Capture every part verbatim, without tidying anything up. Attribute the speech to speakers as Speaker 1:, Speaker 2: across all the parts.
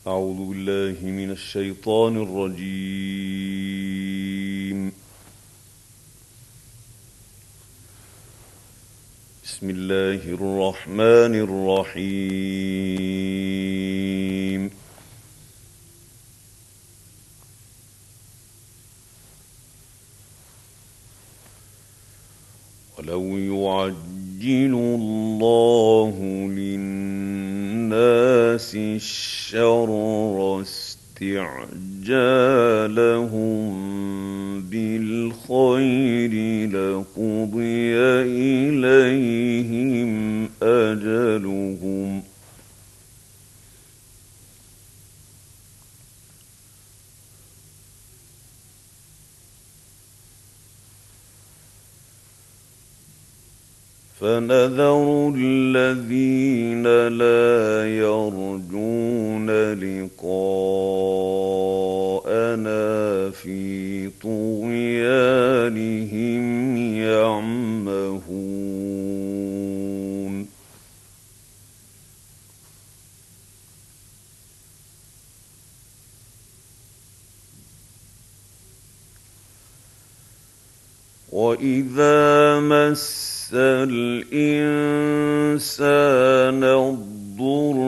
Speaker 1: أعوذ بالله من الشيطان الرجيم. بسم الله الرحمن الرحيم. ولو يعجل الله للناس الشر استعجالهم بالخير لقضي إليهم أجلهم فنذر الذين لا يرجون لقاءنا في طغيانهم يعمهون. وإذا مس الإنسان الضر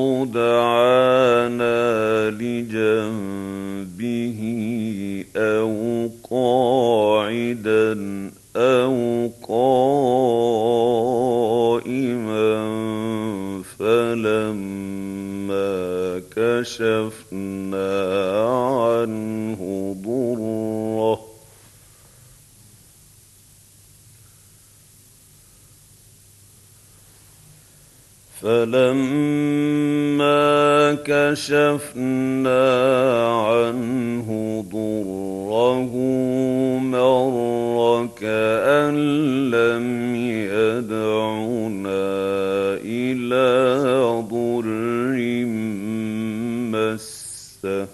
Speaker 1: دعانا لجنبه أو قاعدا أو قائما فلما كشفنا عنه ضره فلما كشفنا عنه ضره مر كأن لم يدعنا إلى ضر مسه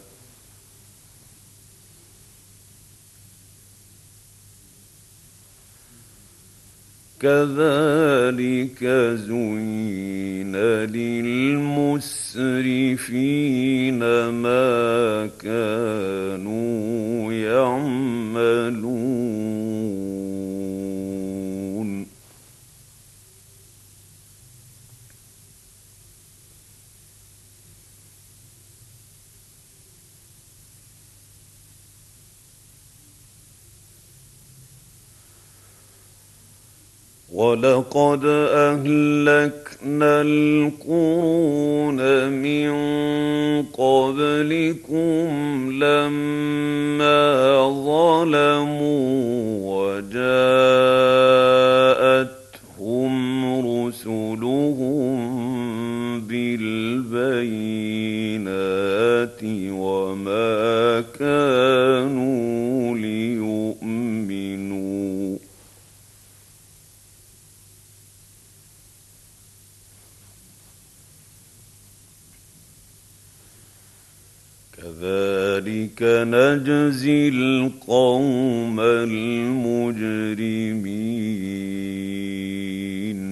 Speaker 1: كذلك زين للمسرفين ما كانوا يعملون. ولقد أهلكنا القرون من قبلكم لما ظلموا وجاءتهم رسلهم بالبينات وما كانوا ليؤمنوا كذلك نجزي القوم المجرمين.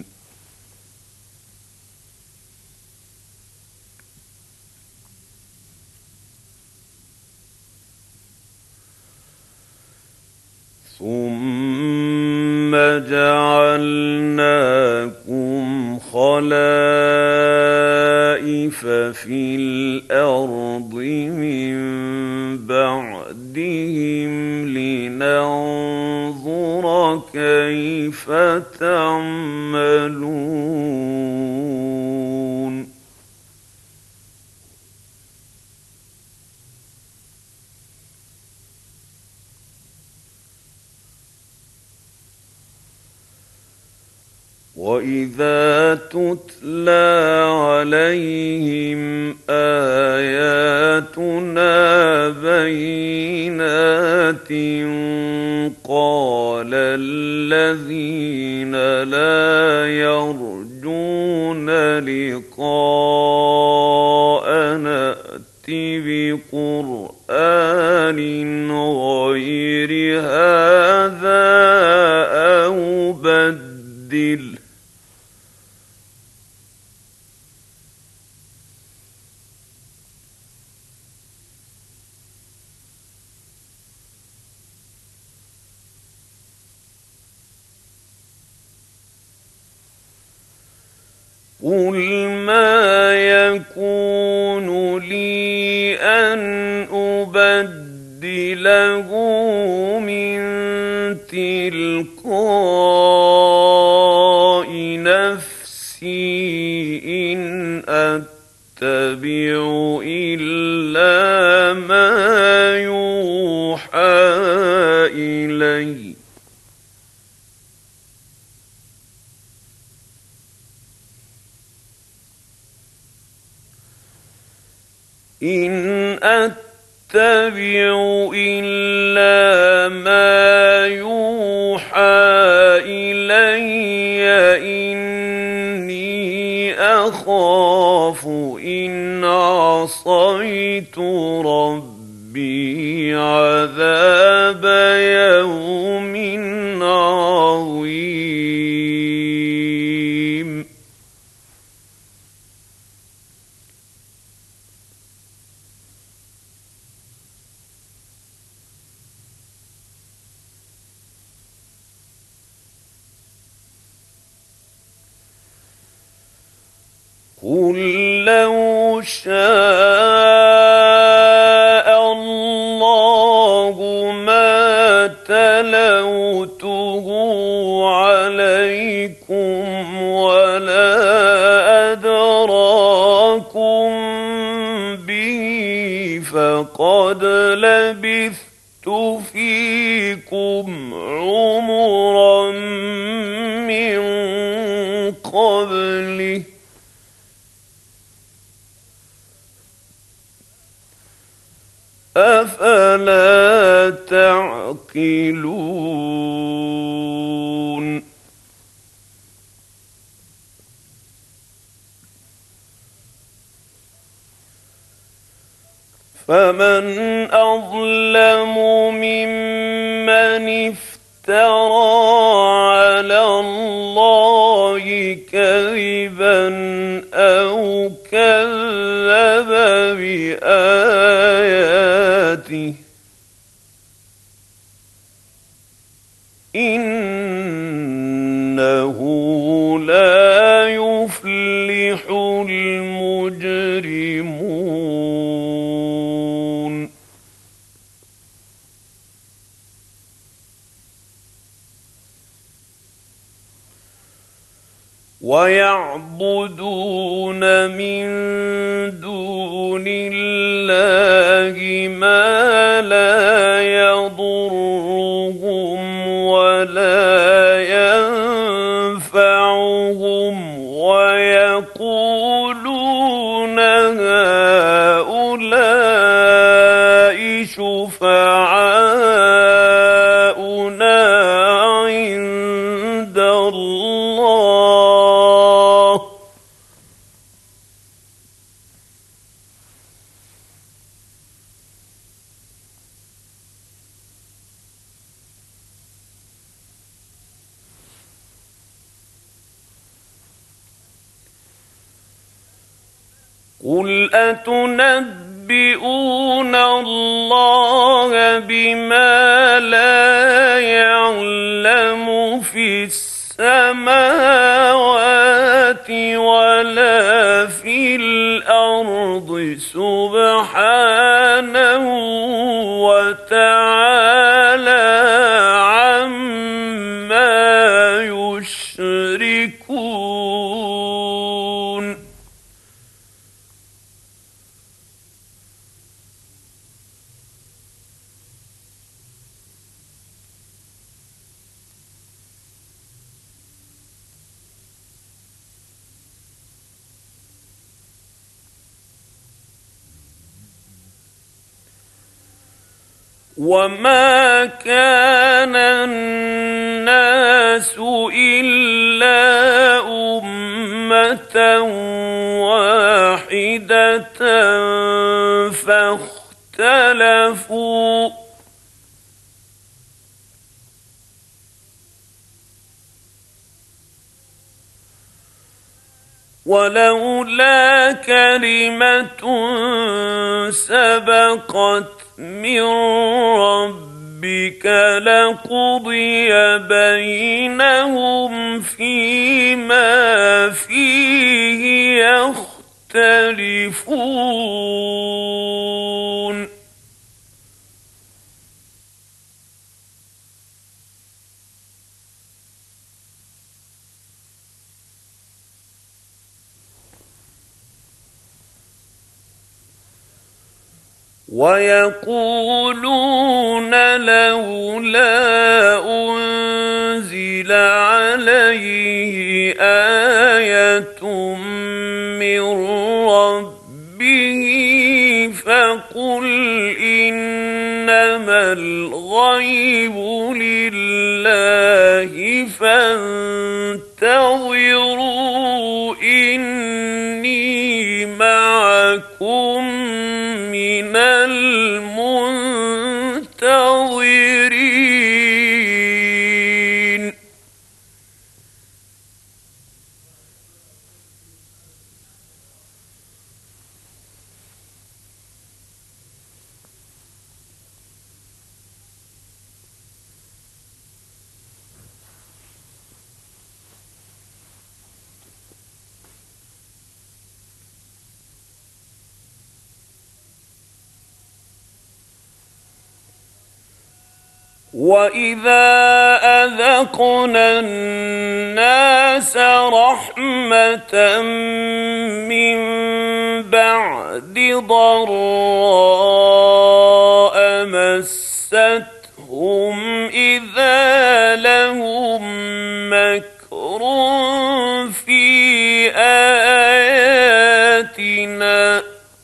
Speaker 1: ثم جعلناكم خلائف في الأرض من بعدهم لننظر كيف تعملون. وإذا تتلى عليهم آياتنا بينات قال الذين لا يرجون لقاءنا ائت بقرآن غير هذا أو بدله قل ما يكون لي أن أبدله من تلقاء نفسي إن أتبع إلا ما يوحى إلي إن أتبع إلا ما يوحى إلي إني أخاف إن عصيت ربي عذاب يوم عظيم قل لو شاء الله ما تلوته عليكم ولا أدراكم به فقد لبثت فيكم عمرا من قبله أفلا تعقلون فمن أظلم ممن افترى على الله كذبا أو كذب بآياته إنه لا يفلح المجرمون ويعبدون من دون الله ما لا يضرهم ولا ينفعهم ويقولون هؤلاء شفعاؤنا عند الله قل أتنبئون الله بما لا يعلم في السماوات ولا في الأرض سبحانه وتعالى عما يشركون وما كان الناس إلا أمة واحدة فاختلفوا ولولا كلمة سبقت من ربك ربك لقضي بينهم فيما فيه يختلفون ويقولون لولا أنزل عليه آية من ربه فقل إنما الغيب لله فانتظروا إني معكم من المنتظرين وَإِذَا أَذَقْنَا النَّاسَ رَحْمَةً مِّن بَعْدِ ضَرَّاءَ مَسَّتْهُمْ إِذَا لَهُم مَّكْرٌ فِي آيَاتِنَا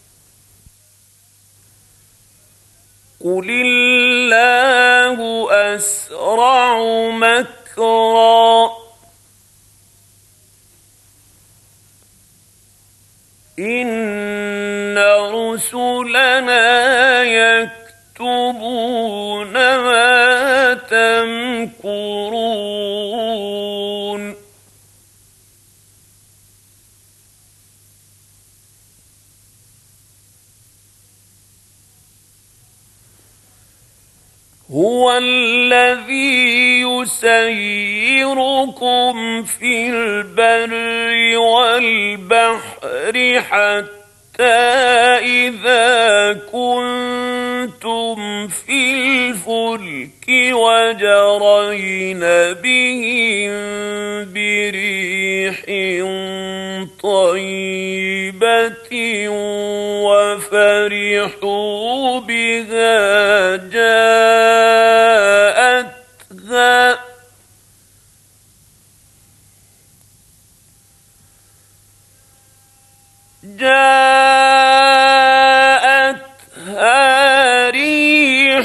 Speaker 1: قُلِ اللَّهُ أَسْرَعُ مَكْرًا إِنَّ رُسُلَنَا يَكْتُبُونَ مَا تَمْكُرُونَ هُوَ الَّذِي يُسَيِّرُكُمْ فِي الْبَرِّ وَالْبَحْرِ حَتَّى إِذَا كُنتُمْ فِي الْفُلْكِ وَجَرَيْنَ بِهِم بِرِيحٍ طَيِّبَةٍ وَفَرِحُوا بِهَا جَاءَتْهَا جاءتها ريح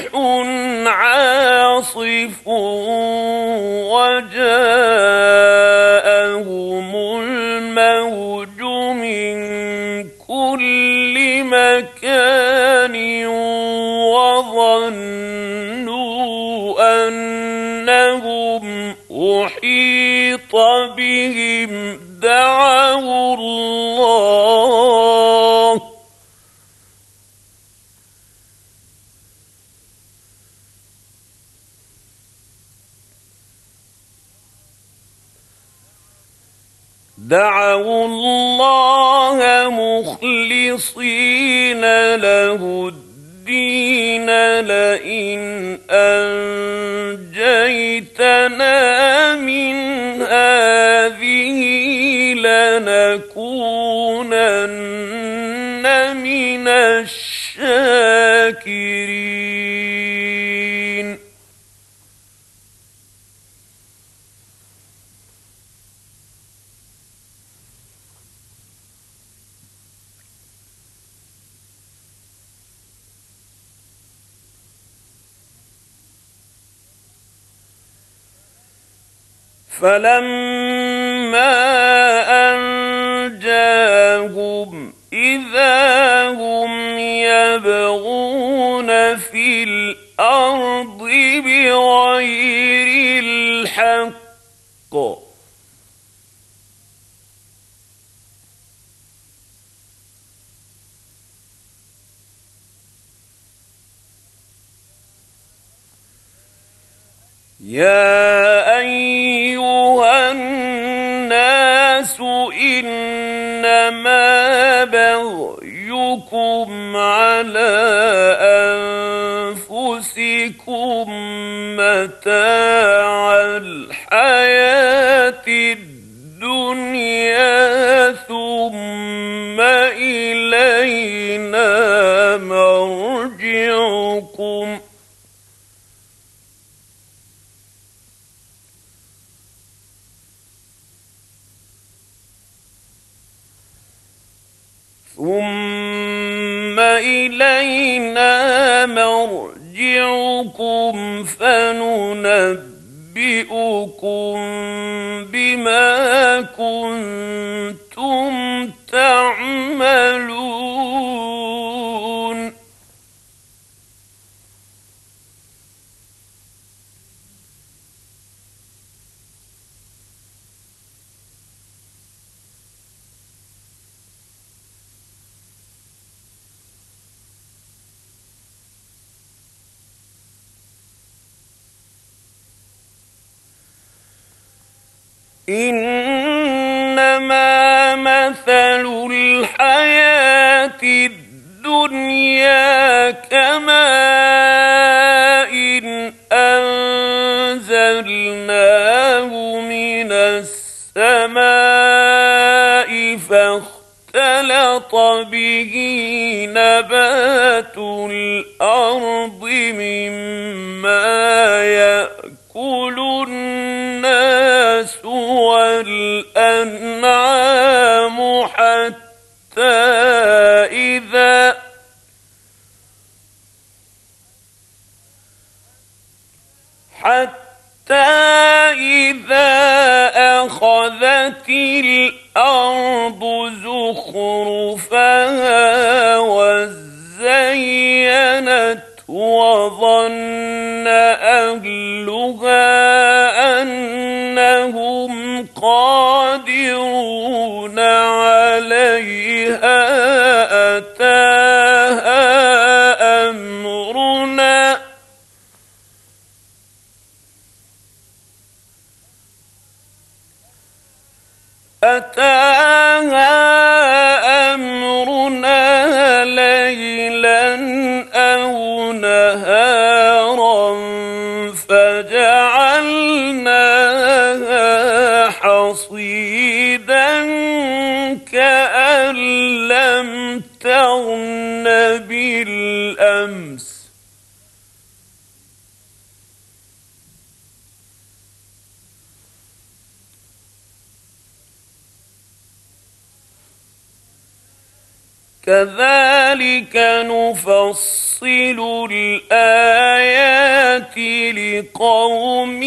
Speaker 1: عاصف وجاءهم الموج من كل مكان وظنوا أنهم أحيط بهم دعوا الله دعوا الله مخلصين له الدين لئن أنجيتنا من هذه لنكونن من الشاكرين فَلَمَّا أَنجَاهُمْ إِذَا هُمْ يَبْغُونَ فِي الْأَرْضِ بِغَيْرِ الْحَقِّ يا أيها الناس إنما بغيكم على أنفسكم متاع الحياة الدنيا ثم إلينا مرجعكم ثم إلينا مرجعكم فننبئكم بما كنتم تعملون إنما مثل الحياة الدنيا كماء إن أنزلناه من السماء فاختلط به نبات الأرض مما يأكل الناس والأنعام حتى إذا حتى إذا أخذت الأرض زخرفها وزينت وظن أهلها أنهم قادرون عليها أتاها أمرنا أتاها أمرنا ليلا أو نهارا فجعلناها حصيدا كأن لم تغن بالأمس كذلك نفصل الآيات لقوم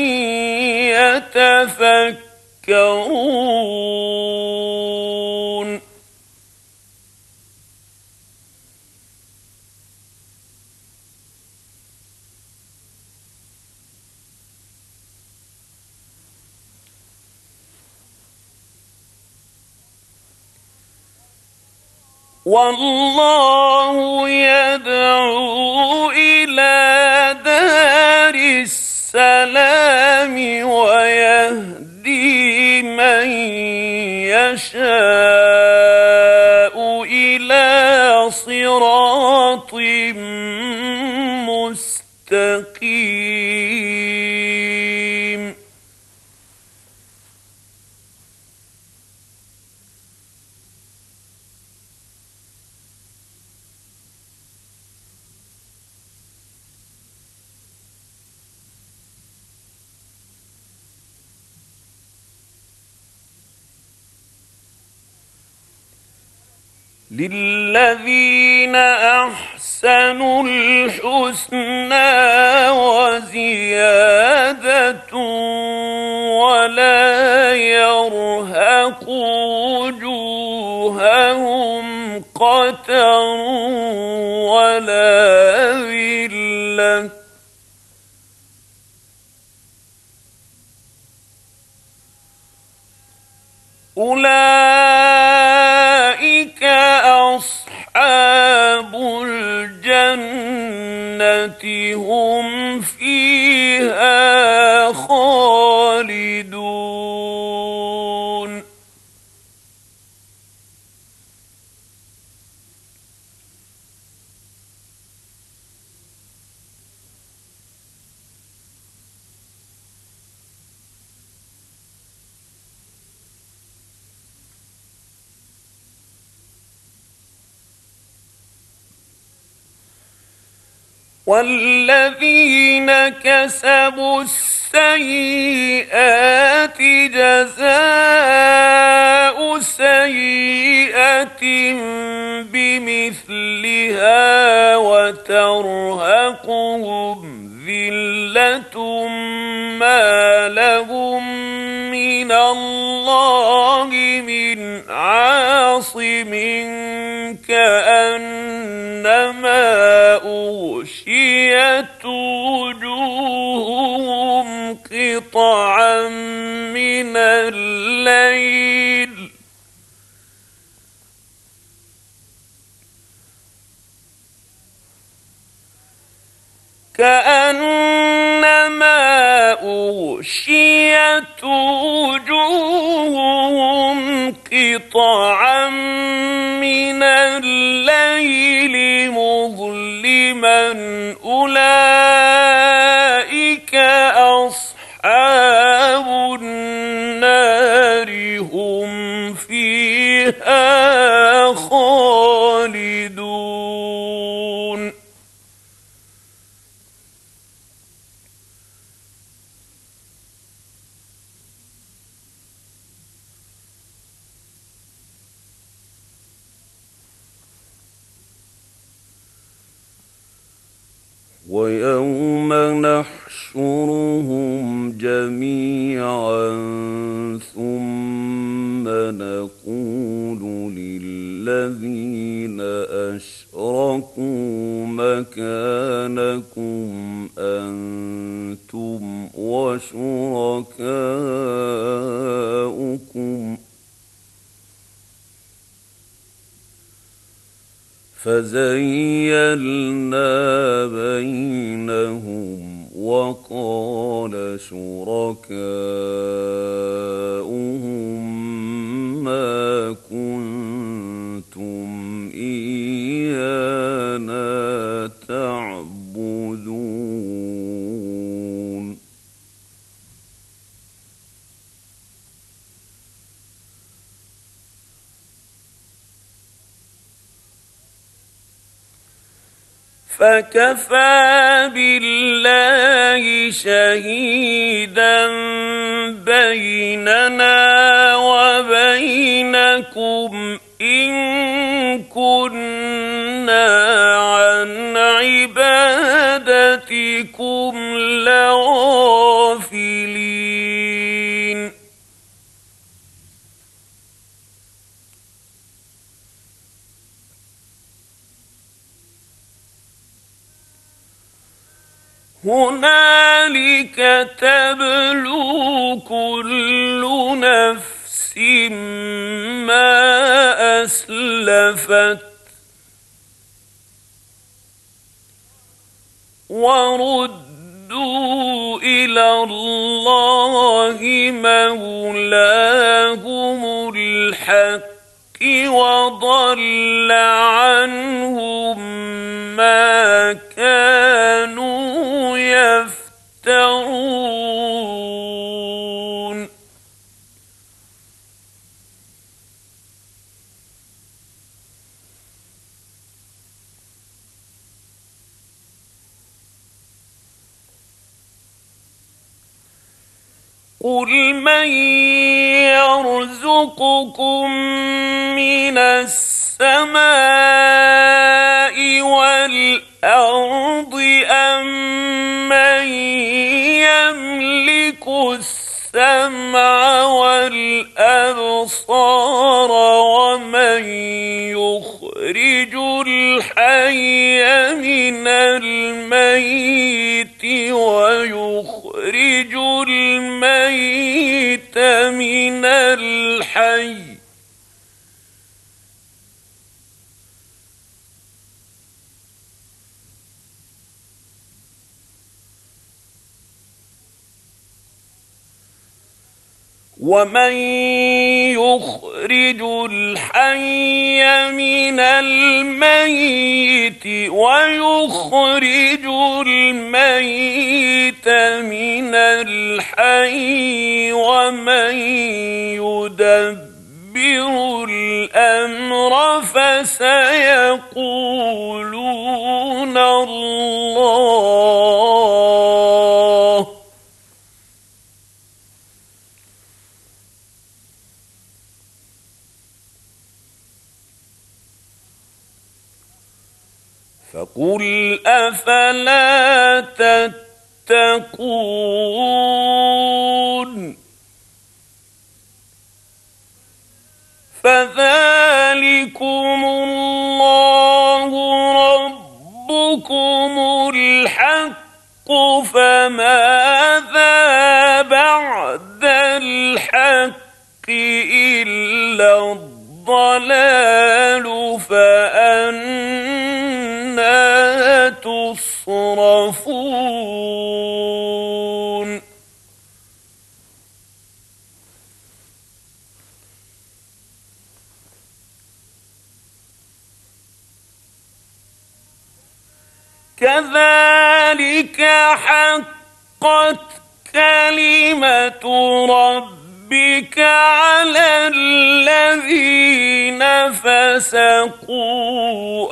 Speaker 1: يتفكرون والله يدعو إلى دار السلام ويهدي من يشاء إلى صراط مستقيم للذين أحسنوا الحسنى وزيادة ولا يرهق وجوههم قتر ولا ذلة أولئك أصحاب الجنة هم فيها والذين كسبوا السيئات جزاء سيئة بمثلها وترهقهم ذلة ما لهم من الله من عاصم كأنما أغشيت وجوههم قطعا من الليل كأنما أغشيت وجوههم قطعا من الليل مظلما أولئك أصحاب النار هم فيها خالدون ويوم نحشرهم جميعا ثم نقول للذين أشركوا مكانكم أنتم وشركاؤكم فزيلنا بينهم وقال شركاؤهم ما كنتم إيانا تعبدون فكفى بالله شهيدا بيننا وبينكم إن كنا عن عبادتكم لغافلين هنالك تبلو كل نفس ما أسلفت وردوا إلى الله مولاهم الحق وضل عنهم ما كانوا يفترون قل من يرزقكم من السماء والأرض أم من يملك السمع والأبصار ومن يخرج الحي من الميت ويخرج الميت من الحي ومن يخرج الحي من الميت ويخرج الميت من الحي ومن يدبر الأمر فسيقولون الله فقل أفلا تتقون فذلكم الله ربكم الحق فماذا بعد الحق إلا الضلال فأنى تصرفون كذلك حقت كلمة ربك على الذين فسقوا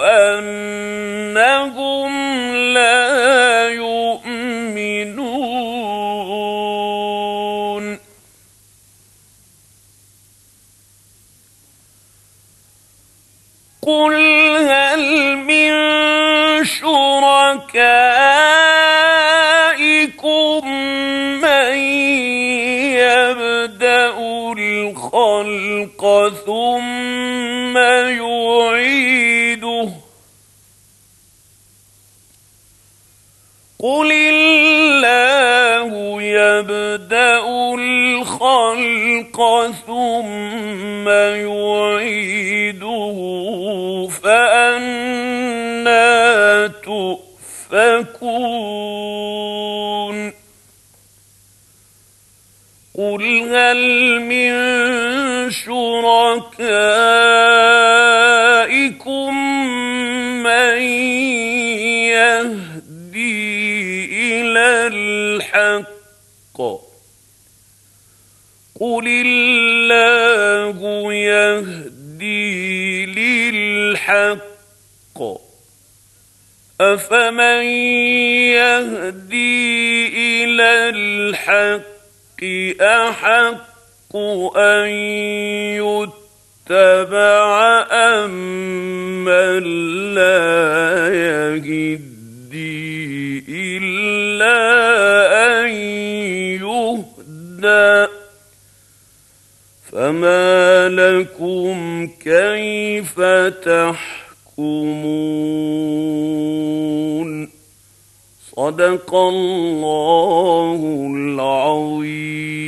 Speaker 1: أنهم لا يؤمنون قل هل من شركائكم من يبدأ الخلق ثم يعيده قل الله يبدأ الخلق ثم يعيده فأنى تؤفكون قل هل من شركائكم من يهدي إلى الحق قل الله يهدي للحق أفمن يهدي إلى الحق أحق أن يتبع أمن لا يهدي إلا أن يهدى فما لكم كيف تحكمون صدق الله العظيم.